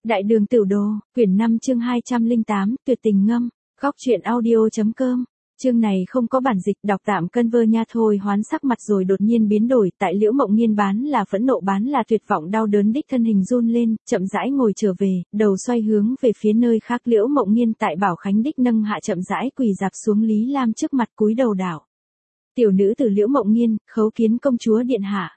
Đại đường tiểu đồ, quyển 5 chương 208, tuyệt tình ngâm, góc truyện audio.com. Chương này không có bản dịch, đọc tạm Canva nha. Thôi Hoán sắc mặt rồi đột nhiên biến đổi, tại Liễu Mộng Nghiên bán là phẫn nộ, bán là tuyệt vọng, đau đớn đích thân hình run lên, chậm rãi ngồi trở về, đầu xoay hướng về phía nơi khác. Liễu Mộng Nghiên tại Bảo Khánh đích nâng hạ chậm rãi quỳ dạp xuống Lý Lam trước mặt, cúi đầu đảo. Tiểu nữ tử Liễu Mộng Nghiên, khấu kiến công chúa điện hạ.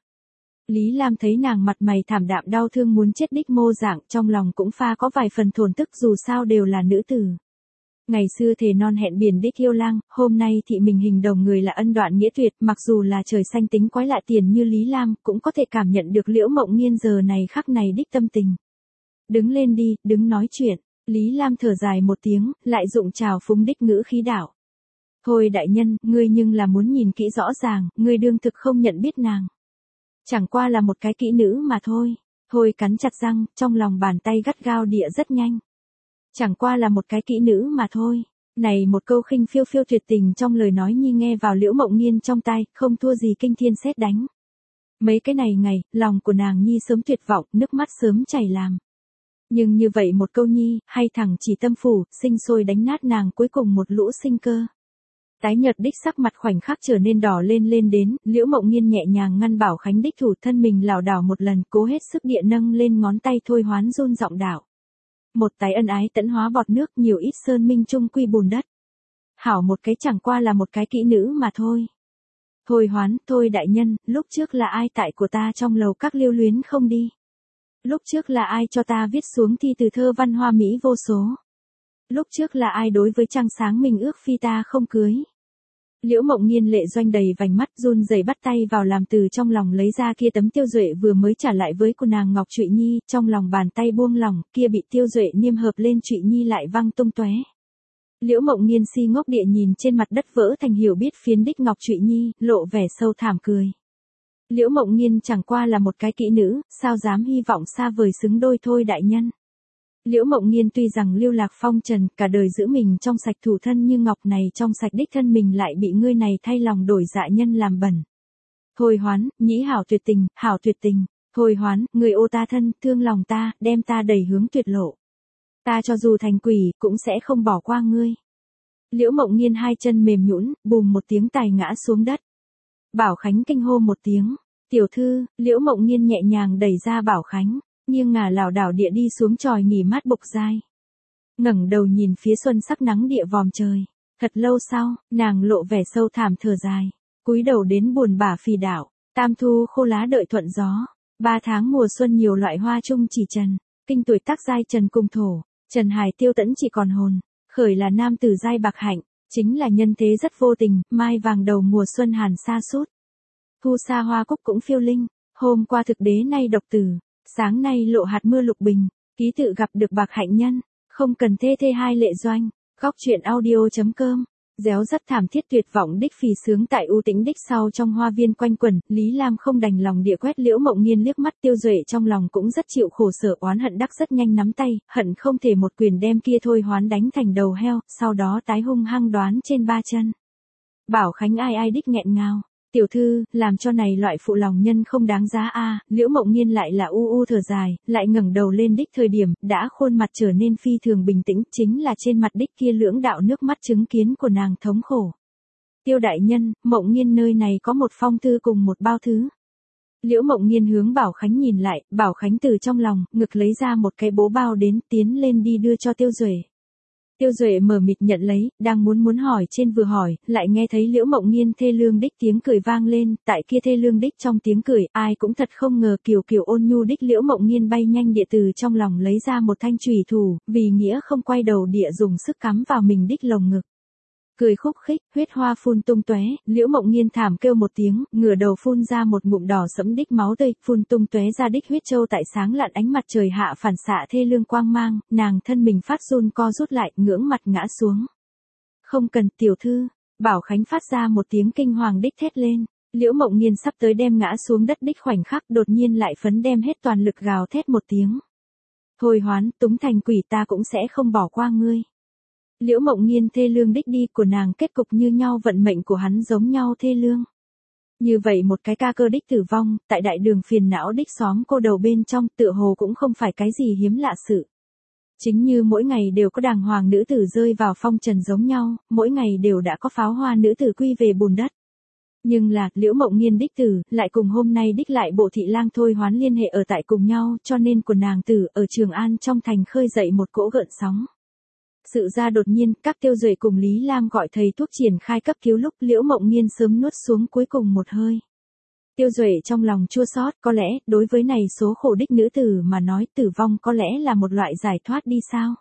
Lý Lam thấy nàng mặt mày thảm đạm đau thương muốn chết đích mô dạng, trong lòng cũng pha có vài phần thổn thức, dù sao đều là nữ tử. Ngày xưa thề non hẹn biển đích yêu lang, hôm nay thị mình hình đồng người là ân đoạn nghĩa tuyệt, mặc dù là trời xanh tính quái lạ tiền như Lý Lam, cũng có thể cảm nhận được Liễu Mộng Nghiên giờ này khắc này đích tâm tình. Đứng lên đi, đứng nói chuyện. Lý Lam thở dài một tiếng, lại dụng trào phúng đích ngữ khí đảo. Thôi đại nhân, ngươi nhưng là muốn nhìn kỹ rõ ràng, ngươi đương thực không nhận biết nàng. Chẳng qua là một cái kỹ nữ mà thôi. Thôi cắn chặt răng, trong lòng bàn tay gắt gao địa rất nhanh. Chẳng qua là một cái kỹ nữ mà thôi. Này một câu khinh phiêu phiêu tuyệt tình trong lời nói nhi nghe vào Liễu Mộng Nghiên trong tai, không thua gì kinh thiên sét đánh. Mấy cái này ngày, lòng của nàng nhi sớm tuyệt vọng, nước mắt sớm chảy làm. Nhưng như vậy một câu nhi, hay thẳng chỉ tâm phủ, sinh sôi đánh nát nàng cuối cùng một lũ sinh cơ. Tái nhợt đích sắc mặt khoảnh khắc trở nên đỏ lên đến, Liễu Mộng Nghiên nhẹ nhàng ngăn Bảo Khánh đích thủ, thân mình lảo đảo một lần, cố hết sức địa nâng lên ngón tay. Thôi Hoán run giọng đảo. Một tái ân ái tẫn hóa bọt nước, nhiều ít sơn minh trung quy bùn đất. Hảo một cái chẳng qua là một cái kỹ nữ mà thôi. Thôi Hoán, thôi đại nhân, lúc trước là ai tại của ta trong lầu các lưu luyến không đi? Lúc trước là ai cho ta viết xuống thi từ thơ văn hoa mỹ vô số? Lúc trước là ai đối với trăng sáng mình ước phi ta không cưới? Liễu Mộng Nghiên lệ doanh đầy vành mắt, run rẩy bắt tay vào làm, từ trong lòng lấy ra kia tấm Tiêu Duệ vừa mới trả lại với của nàng ngọc trụy nhi, trong lòng bàn tay buông lỏng, kia bị Tiêu Duệ niêm hợp lên trụy nhi lại văng tung tóe. Liễu Mộng Nghiên si ngốc địa nhìn trên mặt đất vỡ thành hiểu biết phiến đích ngọc trụy nhi, lộ vẻ sâu thảm cười. Liễu Mộng Nghiên chẳng qua là một cái kỹ nữ, sao dám hy vọng xa vời xứng đôi thôi đại nhân. Liễu Mộng Nghiên tuy rằng lưu lạc phong trần, cả đời giữ mình trong sạch thủ thân như ngọc, này trong sạch đích thân mình lại bị ngươi này thay lòng đổi dạ nhân làm bẩn. Thôi Hoán, nhĩ hảo tuyệt tình, hảo tuyệt tình. Thôi Hoán, người ô ta thân, thương lòng ta, đem ta đẩy hướng tuyệt lộ. Ta cho dù thành quỷ, cũng sẽ không bỏ qua ngươi. Liễu Mộng Nghiên hai chân mềm nhũn, bùm một tiếng tài ngã xuống đất. Bảo Khánh kinh hô một tiếng. Tiểu thư, Liễu Mộng Nghiên nhẹ nhàng đẩy ra Bảo Khánh. Nghiêng ngả lảo đảo địa đi xuống chòi nghỉ mát bục dai. Ngẩng đầu nhìn phía xuân sắc nắng địa vòm trời. Thật lâu sau, nàng lộ vẻ sâu thảm thở dài. Cúi đầu đến buồn bã phì đảo. Tam thu khô lá đợi thuận gió. 3 tháng mùa xuân nhiều loại hoa chung chỉ trần. Kinh tuổi tác giai trần cùng thổ. Trần hài tiêu tẫn chỉ còn hồn. Khởi là nam tử giai bạc hạnh. Chính là nhân thế rất vô tình. Mai vàng đầu mùa xuân hàn sa sút. Thu xa hoa cúc cũng phiêu linh. Hôm qua thực đế nay độc tử. Sáng nay lộ hạt mưa lục bình, ký tự gặp được bạc hạnh nhân, không cần thê hai lệ doanh, góc truyện audio.com. Réo rất thảm thiết tuyệt vọng đích phì sướng tại u tĩnh đích sau trong hoa viên quanh quẩn, Lý Lam không đành lòng địa quét Liễu Mộng Nghiên liếc mắt. Tiêu Duệ trong lòng cũng rất chịu khổ sở, oán hận đắc rất nhanh nắm tay, hận không thể một quyền đem kia Thôi Hoán đánh thành đầu heo, sau đó tái hung hăng đoán trên 3 chân. Bảo Khánh ai đích nghẹn ngào. Tiểu thư, làm cho này loại phụ lòng nhân không đáng giá a. Liễu Mộng Nghiên lại là u thở dài, lại ngẩng đầu lên đích thời điểm, đã khuôn mặt trở nên phi thường bình tĩnh, chính là trên mặt đích kia lưỡng đạo nước mắt chứng kiến của nàng thống khổ. Tiêu đại nhân, Mộng Nghiên nơi này có một phong thư cùng một bao thứ. Liễu Mộng Nghiên hướng Bảo Khánh nhìn lại, Bảo Khánh từ trong lòng, ngực lấy ra một cái bố bao đến, tiến lên đi đưa cho Tiêu Duệ. Tiêu Duệ mờ mịt nhận lấy, đang muốn hỏi trên vừa hỏi, lại nghe thấy Liễu Mộng Nghiên thê lương đích tiếng cười vang lên, tại kia thê lương đích trong tiếng cười, ai cũng thật không ngờ kiều ôn nhu đích Liễu Mộng Nghiên bay nhanh địa từ trong lòng lấy ra một thanh chùy thủ, vì nghĩa không quay đầu địa dùng sức cắm vào mình đích lồng ngực. Cười khúc khích, huyết hoa phun tung tóe, Liễu Mộng Nghiên thảm kêu một tiếng, ngửa đầu phun ra một ngụm đỏ sẫm đích máu tươi, phun tung tóe ra đích huyết châu tại sáng lạn ánh mặt trời hạ phản xạ thê lương quang mang, nàng thân mình phát run co rút lại, ngưỡng mặt ngã xuống. Không cần, tiểu thư. Bảo Khánh phát ra một tiếng kinh hoàng đích thét lên. Liễu Mộng Nghiên sắp tới đem ngã xuống đất đích khoảnh khắc, đột nhiên lại phấn đem hết toàn lực gào thét một tiếng. Thôi Hoán, túng thành quỷ ta cũng sẽ không bỏ qua ngươi. Liễu Mộng Nghiên thê lương đích đi của nàng kết cục như nhau, vận mệnh của hắn giống nhau thê lương. Như vậy một cái ca cơ đích tử vong, tại đại đường phiền não đích xóm cô đầu bên trong, tựa hồ cũng không phải cái gì hiếm lạ sự. Chính như mỗi ngày đều có đàng hoàng nữ tử rơi vào phong trần giống nhau, mỗi ngày đều đã có pháo hoa nữ tử quy về bùn đất. Nhưng là, Liễu Mộng Nghiên đích tử, lại cùng hôm nay đích lại bộ thị lang Thôi Hoán liên hệ ở tại cùng nhau, cho nên của nàng tử ở Trường An trong thành khơi dậy một cỗ gợn sóng. Sự ra đột nhiên, các Tiêu Duệ cùng Lý Lam gọi thầy thuốc triển khai cấp cứu lúc Liễu Mộng Nghiên sớm nuốt xuống cuối cùng một hơi. Tiêu Duệ trong lòng chua xót, có lẽ, đối với này số khổ đích nữ tử mà nói tử vong có lẽ là một loại giải thoát đi sao.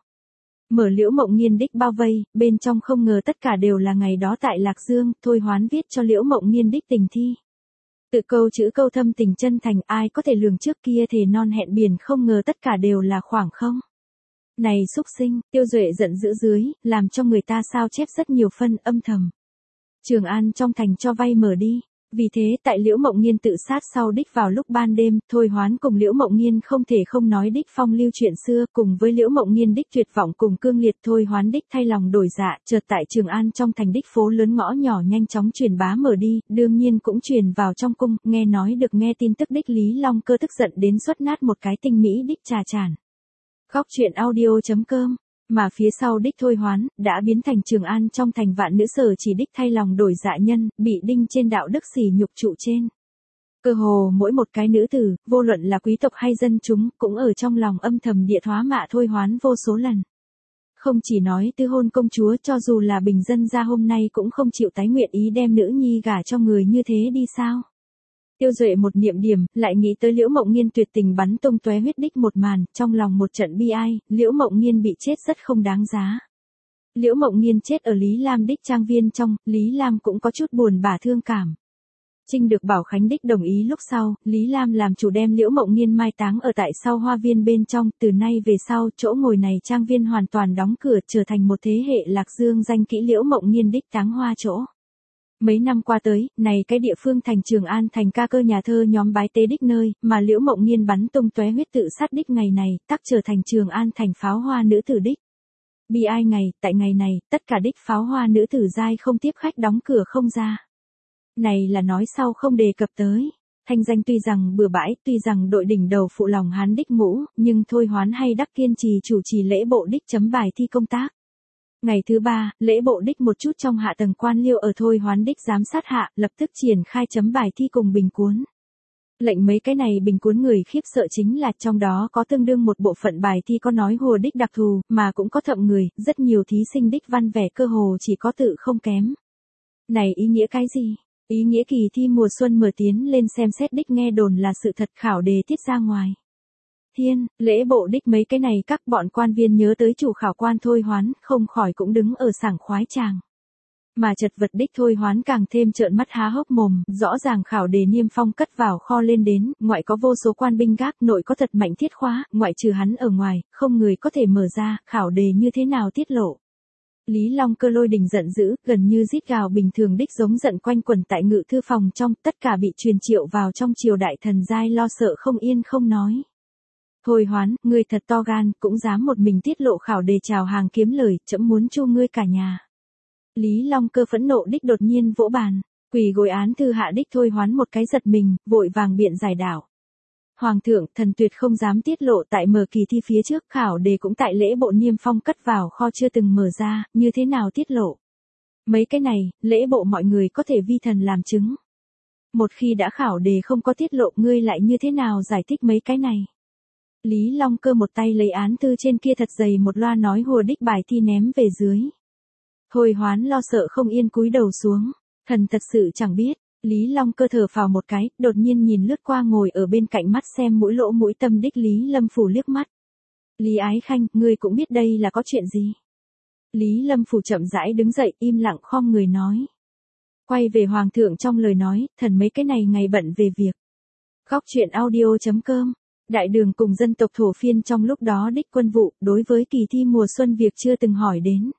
Mở Liễu Mộng Nghiên đích bao vây, bên trong không ngờ tất cả đều là ngày đó tại Lạc Dương, Thôi Hoán viết cho Liễu Mộng Nghiên đích tình thi. Tự câu chữ câu thâm tình chân thành, ai có thể lường trước kia thề non hẹn biển, không ngờ tất cả đều là khoảng không. Này xúc sinh, Tiêu Duệ giận dữ dưới, làm cho người ta sao chép rất nhiều phân âm thầm. Trường An trong thành cho vay mở đi. Vì thế tại Liễu Mộng Nghiên tự sát sau đích vào lúc ban đêm, Thôi Hoán cùng Liễu Mộng Nghiên không thể không nói đích phong lưu chuyện xưa, cùng với Liễu Mộng Nghiên đích tuyệt vọng cùng cương liệt. Thôi Hoán đích thay lòng đổi dạ, chợt tại Trường An trong thành đích phố lớn ngõ nhỏ nhanh chóng truyền bá mở đi, đương nhiên cũng truyền vào trong cung, nghe nói được nghe tin tức đích Lý Long Cơ tức giận đến xuất nát một cái tinh mỹ đích trà chản. Góc truyện audio.com. Mà phía sau đích Thôi Hoán, đã biến thành Trường An trong thành vạn nữ sở chỉ đích thay lòng đổi dạ nhân, bị đinh trên đạo đức sỉ nhục trụ trên. Cơ hồ mỗi một cái nữ tử, vô luận là quý tộc hay dân chúng, cũng ở trong lòng âm thầm địa thoá mạ Thôi Hoán vô số lần. Không chỉ nói tư hôn công chúa, cho dù là bình dân gia hôm nay cũng không chịu tái nguyện ý đem nữ nhi gả cho người như thế đi sao. Tiêu Duệ một niệm điểm, lại nghĩ tới Liễu Mộng Nghiên tuyệt tình bắn tung tóe huyết đích một màn, trong lòng một trận bi ai, Liễu Mộng Nghiên bị chết rất không đáng giá. Liễu Mộng Nghiên chết ở Lý Lam đích trang viên trong, Lý Lam cũng có chút buồn bã thương cảm. Trinh được Bảo Khánh đích đồng ý lúc sau, Lý Lam làm chủ đem Liễu Mộng Nghiên mai táng ở tại sau hoa viên bên trong, từ nay về sau, chỗ ngồi này trang viên hoàn toàn đóng cửa, trở thành một thế hệ Lạc Dương danh kỹ Liễu Mộng Nghiên đích táng hoa chỗ. Mấy năm qua tới, này cái địa phương thành Trường An thành ca cơ nhà thơ nhóm bái tế đích nơi, mà Liễu Mộng Nghiên bắn tung tóe huyết tự sát đích ngày này, tắc trở thành Trường An thành pháo hoa nữ tử đích. Bi ai ngày, tại ngày này, tất cả đích pháo hoa nữ tử giai không tiếp khách đóng cửa không ra. Này là nói sau không đề cập tới. Thanh danh tuy rằng bừa bãi, tuy rằng đội đỉnh đầu phụ lòng Hán đích mũ, nhưng Thôi Hoán hay đắc kiên trì chủ trì lễ bộ đích chấm bài thi công tác. Ngày thứ 3, lễ bộ đích một chút trong hạ tầng quan liêu ở Thôi Hoán đích giám sát hạ, lập tức triển khai chấm bài thi cùng bình cuốn. Lệnh mấy cái này bình cuốn người khiếp sợ chính là trong đó có tương đương một bộ phận bài thi có nói hùa đích đặc thù, mà cũng có thậm người, rất nhiều thí sinh đích văn vẻ cơ hồ chỉ có tự không kém. Này ý nghĩa cái gì? Ý nghĩa kỳ thi mùa xuân mở tiến lên xem xét đích nghe đồn là sự thật, khảo đề tiết ra ngoài. Thiên, lễ bộ đích mấy cái này các bọn quan viên nhớ tới chủ khảo quan Thôi Hoán, không khỏi cũng đứng ở sảng khoái tràng. Mà chật vật đích Thôi Hoán càng thêm trợn mắt há hốc mồm, rõ ràng khảo đề niêm phong cất vào kho lên đến, ngoại có vô số quan binh gác, nội có thật mạnh thiết khóa, ngoại trừ hắn ở ngoài, không người có thể mở ra, khảo đề như thế nào tiết lộ. Lý Long Cơ lôi đình giận dữ, gần như rít gào bình thường đích giống giận quanh quẩn tại ngự thư phòng trong, tất cả bị truyền triệu vào trong triều đại thần giai lo sợ không yên không nói. Thôi Hoán, ngươi thật to gan, cũng dám một mình tiết lộ khảo đề chào hàng kiếm lời, trẫm muốn chu ngươi cả nhà. Lý Long Cơ phẫn nộ đích đột nhiên vỗ bàn, quỳ gối án thư hạ đích Thôi Hoán một cái giật mình, vội vàng biện giải đảo. Hoàng thượng, thần tuyệt không dám tiết lộ, tại mở kỳ thi phía trước khảo đề cũng tại lễ bộ niêm phong cất vào kho chưa từng mở ra, như thế nào tiết lộ. Mấy cái này, lễ bộ mọi người có thể vi thần làm chứng. Một khi đã khảo đề không có tiết lộ, ngươi lại như thế nào giải thích mấy cái này. Lý Long Cơ một tay lấy án thư trên kia thật dày một loa nói hùa đích bài thi ném về dưới. Thôi Hoán lo sợ không yên cúi đầu xuống, thần thật sự chẳng biết. Lý Long Cơ thở phào một cái, đột nhiên nhìn lướt qua ngồi ở bên cạnh mắt xem mũi lỗ mũi tâm đích Lý Lâm Phủ liếc mắt. Lý Ái Khanh, ngươi cũng biết đây là có chuyện gì. Lý Lâm Phủ chậm rãi đứng dậy, im lặng khom người nói. Quay về Hoàng thượng trong lời nói, thần mấy cái này ngày bận về việc. Góc truyện audio.com. Đại đường cùng dân tộc thổ phiên trong lúc đó đích quân vụ, đối với kỳ thi mùa xuân việc chưa từng hỏi đến.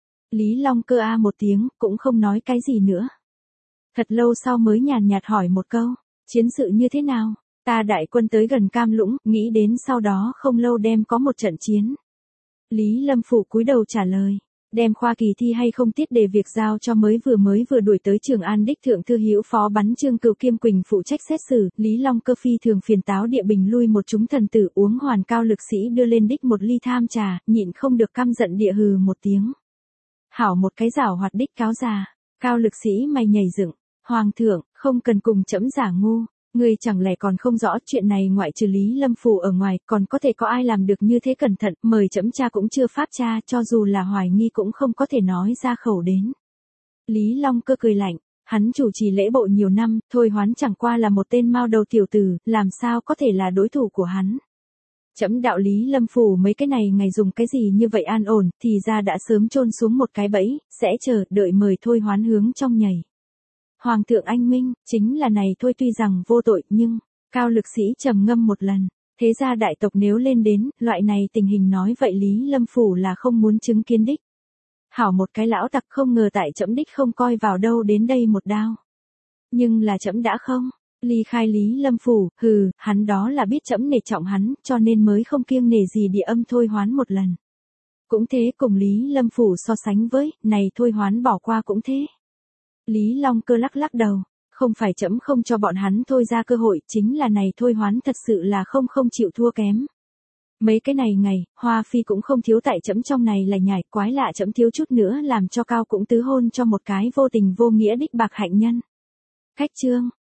Lý Long Cơ a một tiếng, cũng không nói cái gì nữa. Thật lâu sau mới nhàn nhạt hỏi một câu, chiến sự như thế nào? Ta đại quân tới gần Cam Lũng, nghĩ đến sau đó không lâu đem có một trận chiến. Lý Lâm Phủ cúi đầu trả lời, Đem khoa kỳ thi hay không tiết đề việc giao cho mới vừa đuổi tới Trường An đích thượng thư hữu phó bắn Trương Cửu Kiêm Quỳnh phụ trách xét xử, Lý Long Cơ phi thường phiền táo địa bình lui một chúng thần tử uống hoàn cao lực sĩ đưa lên đích một ly tham trà, nhịn không được căm giận địa hừ một tiếng. Hảo một cái giảo hoạt đích cáo già, cao lực sĩ mày nhảy dựng, hoàng thượng, không cần cùng trẫm giả ngu. Ngươi chẳng lẽ còn không rõ chuyện này ngoại trừ Lý Lâm Phủ ở ngoài còn có thể có ai làm được như thế cẩn thận, mời trẫm cha cũng chưa pháp cha, cho dù là hoài nghi cũng không có thể nói ra khẩu đến. Lý Long Cơ cười lạnh, hắn chủ trì lễ bộ nhiều năm, Thôi Hoán chẳng qua là một tên mao đầu tiểu tử, làm sao có thể là đối thủ của hắn. Trẫm đạo Lý Lâm Phủ mấy cái này ngày dùng cái gì như vậy an ổn, thì ra đã sớm chôn xuống một cái bẫy, sẽ chờ đợi mời Thôi Hoán hướng trong nhảy. Hoàng thượng anh minh, chính là này thôi, tuy rằng vô tội nhưng, cao lực sĩ trầm ngâm một lần, thế ra đại tộc nếu lên đến, loại này tình hình nói vậy Lý Lâm Phủ là không muốn chứng kiến đích. Hảo một cái lão tặc, không ngờ tại trẫm đích không coi vào đâu đến đây một đao. Nhưng là trẫm đã không, ly khai Lý Lâm Phủ, hắn đó là biết trẫm nể trọng hắn, cho nên mới không kiêng nể gì địa âm Thôi Hoán một lần. Cũng thế, cùng Lý Lâm Phủ so sánh với, này Thôi Hoán bỏ qua cũng thế. Lý Long Cơ lắc lắc đầu, không phải trẫm không cho bọn hắn thôi ra cơ hội, chính là này Thôi Hoán thật sự là không chịu thua kém. Mấy cái này ngày, Hoa Phi cũng không thiếu tại trẫm trong này là nhảy, quái lạ trẫm thiếu chút nữa làm cho Cao cũng tứ hôn cho một cái vô tình vô nghĩa đích bạc hạnh nhân. Khách trương,